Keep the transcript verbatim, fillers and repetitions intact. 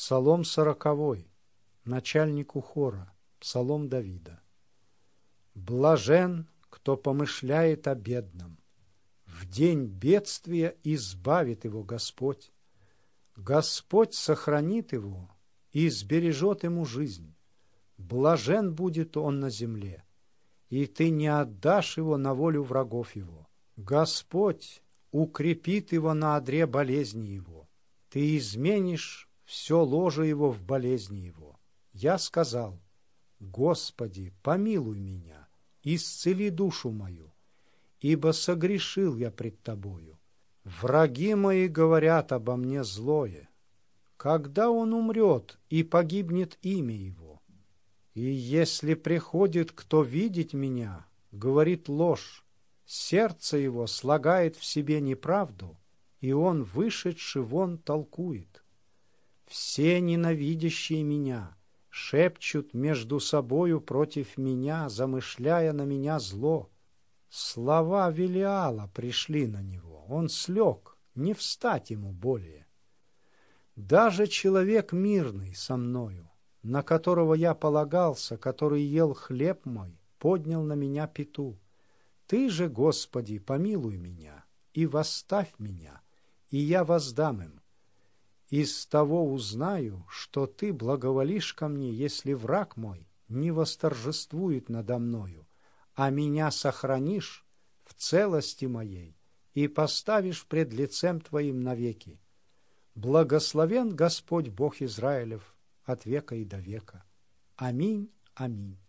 Псалом сороковой, начальнику хора, псалом Давида. Блажен, кто помышляет о бедном. В день бедствия избавит его Господь. Господь сохранит его и сбережет ему жизнь. Блажен будет он на земле, и ты не отдашь его на волю врагов его. Господь укрепит его на одре болезни его. Ты изменишь все ложе его в болезни его. Я сказал: Господи, помилуй меня, исцели душу мою, ибо согрешил я пред Тобою. Враги мои говорят обо мне злое. Когда он умрет, и погибнет имя его? И если приходит кто видеть меня, говорит ложь, сердце его слагает в себе неправду, и он, вышедший вон, толкует. Все ненавидящие меня шепчут между собою против меня, замышляя на меня зло. Слова Велиала пришли на него, он слег, не встать ему более. Даже человек мирный со мною, на которого я полагался, который ел хлеб мой, поднял на меня пету. Ты же, Господи, помилуй меня и восставь меня, и я воздам им. Из того узнаю, что Ты благоволишь ко мне, если враг мой не восторжествует надо мною, а меня сохранишь в целости моей и поставишь пред лицем Твоим навеки. Благословен Господь Бог Израилев от века и до века. Аминь, аминь.